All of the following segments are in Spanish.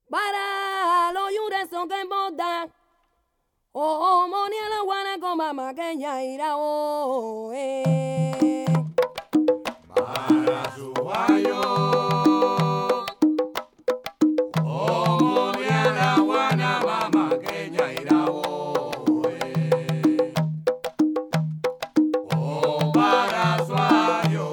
Para los yures son que botan. Oh, monia la guana con mamá que ya irá Para su guayo. Oh, monia la guana mamá que ya irá oh, para su ayo.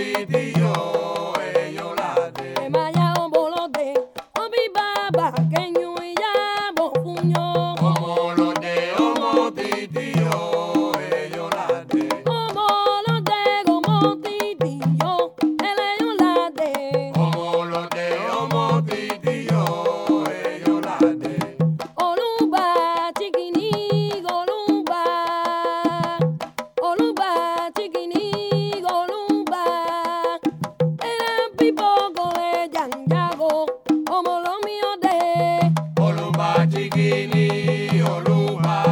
titillo, ellos la de. Que maya o bolote, o mi baba, que ñu y ya bo fuño. Como los de Homo titillo, ellos la de. Como los de como titillo, el ellos la de. Como los de Homo titillo, ellos la de. Oluba, chiquini, goluba. Oluba, chiquini, goluba. Era pipoco de yanyago, como lo mío de. Oluba chiquini, oluba.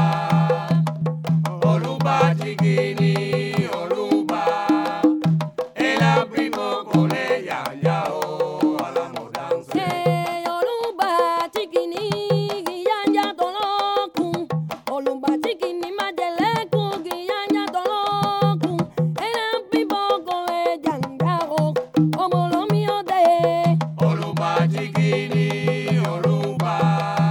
Oluba chiquini, oluba. El primo con ella ya a la mudanza. Que oluba, chiquini, guiyanya toloku. Oluba, chiquini, mayeleku, guiyanya toloku. Era pipoco de yanyago, como lo mío de. Oluba chiquini, oluba.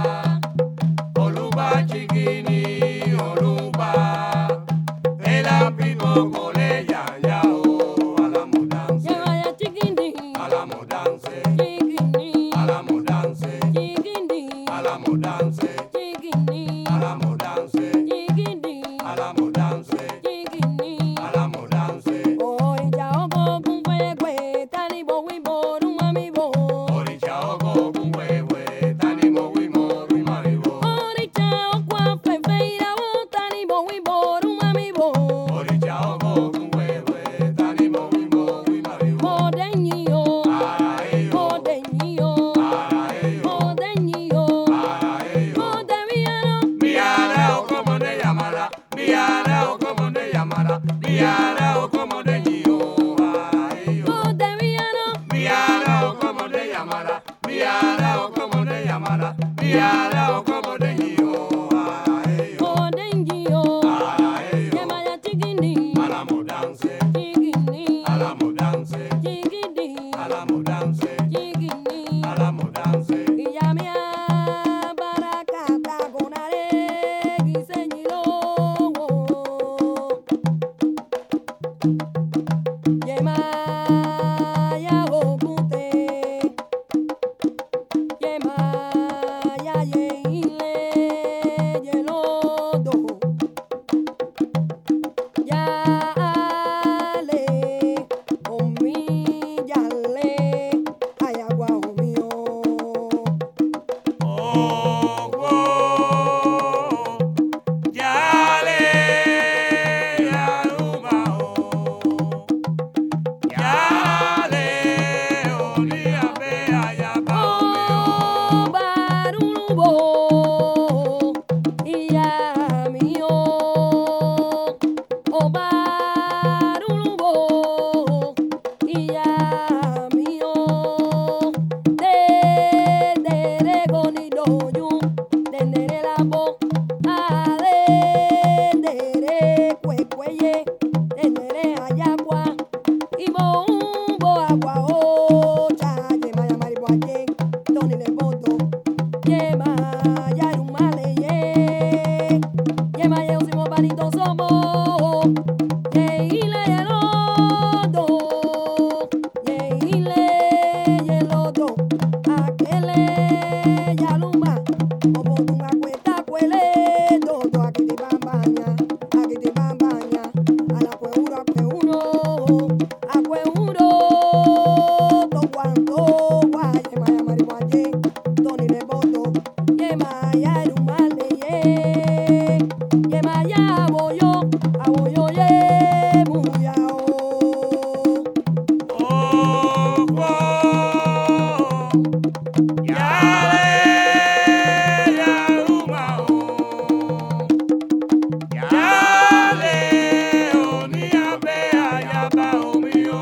Oluba chiquini, oluba. El primo con ella ya a la mudanza. Que vaya chiquini, A la mudanza. chiquini, A la mudanza. chiquini, A la mudanza. chiquini, A la mudanza. chiquini, A la mudanza. chiquini. A la mudanza. Hoy chao con fuego, tani bo wi bo ru mami bo. Orichao go con huehue, tani mo wimo, ruimaribo. Hoy chao con feira bo tani bo wi bo ru mami bo. Orichao go con huehue, tani mo wimo, ruimaribo. Modeño, Para ello, modeño, para ello, modeño, para ello. modeviano. Miara o como de llamara, miara o como de llamara, miara o como de ñío, para ello. Modeviano, Miara o como de llamara, miara o como de llamara, miara o como de ñío, para ello. modeño. Para Que ello, vaya chiquini, a la mudanza, chiquini, a la mudanza, chiquini, a la mudanza, chiquini. a la mudanza. Y ya me abaracata con aregui señilo. Yema ya okute, yema ya yeile yelodo, ya ale omi yale ayagua omio. Oh, oh, ya le arrumao, ya le olía fea, ya Oh, barubo, iya mío. Oh, barubo, iya mío. Dendere gonidoyu, dendere labo, dendere cuecueye, dendere ayagua. Ibo umbo agua ocha, yema ya mariboaye, doni le bondo, yema ya rumale ye, yema ya usimo banito somo, ye ile yelodo, ye ile yelodo, aquele yaluma, obo tunga cueta cuele, todo aquí te bambaña, a la cueuro, to cuanto guaye, maya mariboaye, doni le bondo, yema ya rumale ye, yema ya aboyo ye, muyao. oh, oh, ya le arrumao, ya le olía fea, ya bao mío.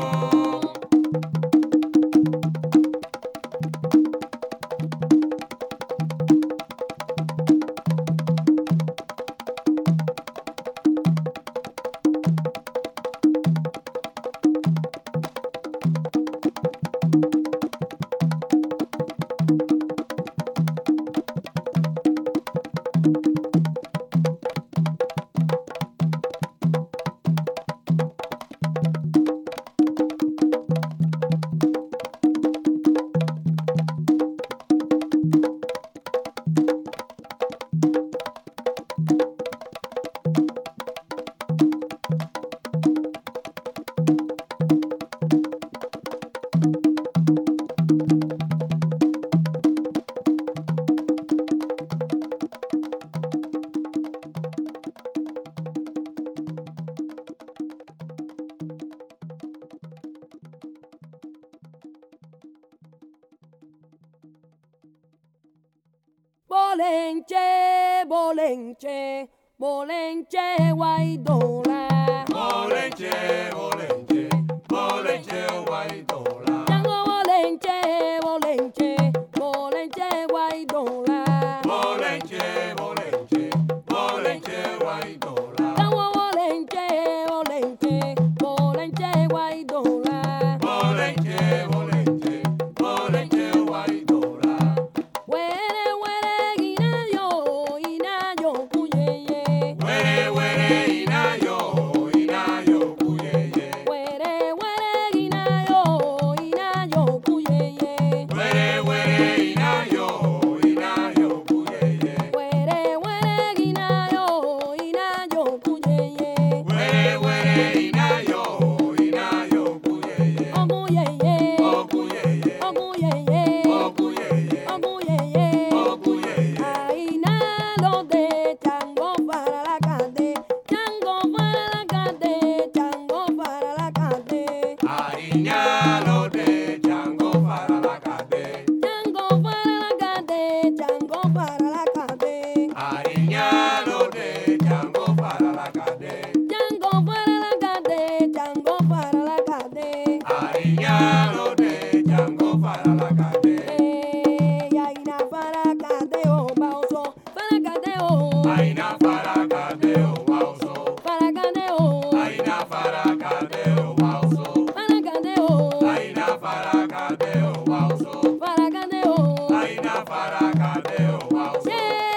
Bolenche, bolenche, bolenche, guaidola. Bolenche, bolenche, bolenche, guaidola. Chango bolenche, bolenche, bolenche, guaidola. Bolenche, bolenche, bolenche, guaidola. Chango bolenche, bolenche, bolenche, guaidola. Bolenche, bolenche, bolenche, guaidola. Huere, huere, guinayo, inayo, cuyeye. Were, were, inayo, inayo, cuyeye. Huere, huere, guinayo, inayo, cuyeye. Were, were, inayo, inayo, cuyeye. Huere, huere, guinayo, inayo, cuyeye. Were, were, inayo, inayo, cuyeye. Oh, cuyeye, Oh, cuyeye, oh, cuyeye, oh, cuyeye, oh, cuyeye. oh, cuyeye. Aina lo de chango para la cande, chango para la cande, chango para la cande. Ariñalo de chango para la cade. Chango para la cande, chango para la cande. Ariñalo de chango para la cade. Chango para la cande, chango para la cande. Ariñalo de chango para la cade. Aina para cande, oh, pauso, para cande, oh, Aina para cadeo bauso. para cande, oh, Aina para cadeo bauso. para cande, oh, Aina para cadeo bauso. para cande, oh. Aina para cadeo bauso.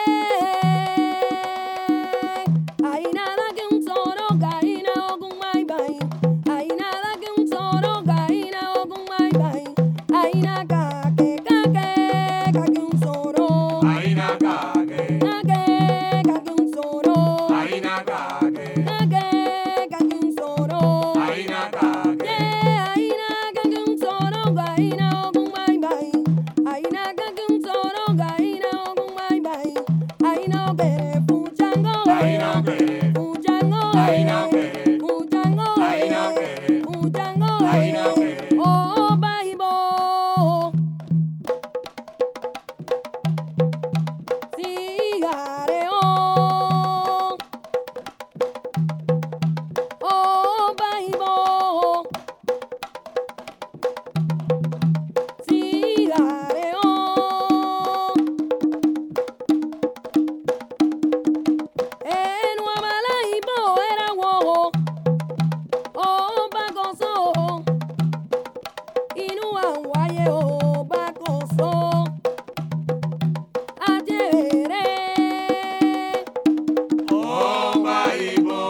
Hay nada que un solo gaina o con mai bai. Hay nada que un solo gaina o con mai bai. Hay nada que un solo. Aina cage. Que un solo. Aina cage. Que un solo. Aina cage. Hay nada que un solo gaina o con mai bai. Hay nada que un solo gaina o con mai bai. Hay no que fuchango. Ay no quiere. Muchango, Ay no quiere. muchango, Ay no quiere. muchango, Ay no quiere. oh baibo, cigareo, oh baibo, cigareo. En Guamalaibo era wo, oh bagoso, Inuanguaye oh bagoso, ayere, Oh, baibo.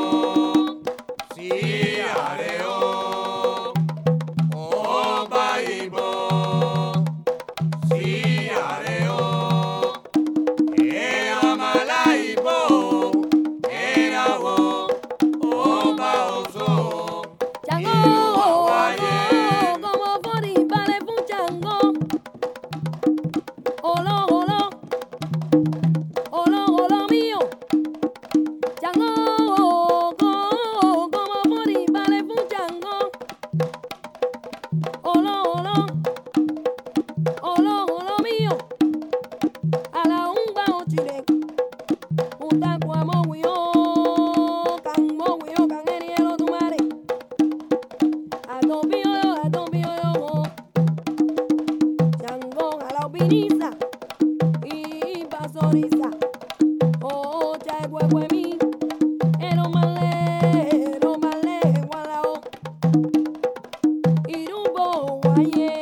Sí, areo. Oh, baibo. Sí, areo. Amalaibo. Era wo. Oh, baoso. chango, Inuanguaye. como foriba le fuchango, olo, olo, olo, olo mío, chango, como foriba le fuchango, olo, olo, olo, olo mío, a la umba o chile, uta cuamo huyo, can enielo tu mare, a topio yo, chango a la opiniza, y pasoriza, oh chae huevo mi, ero male, gualao, irumbo guaye.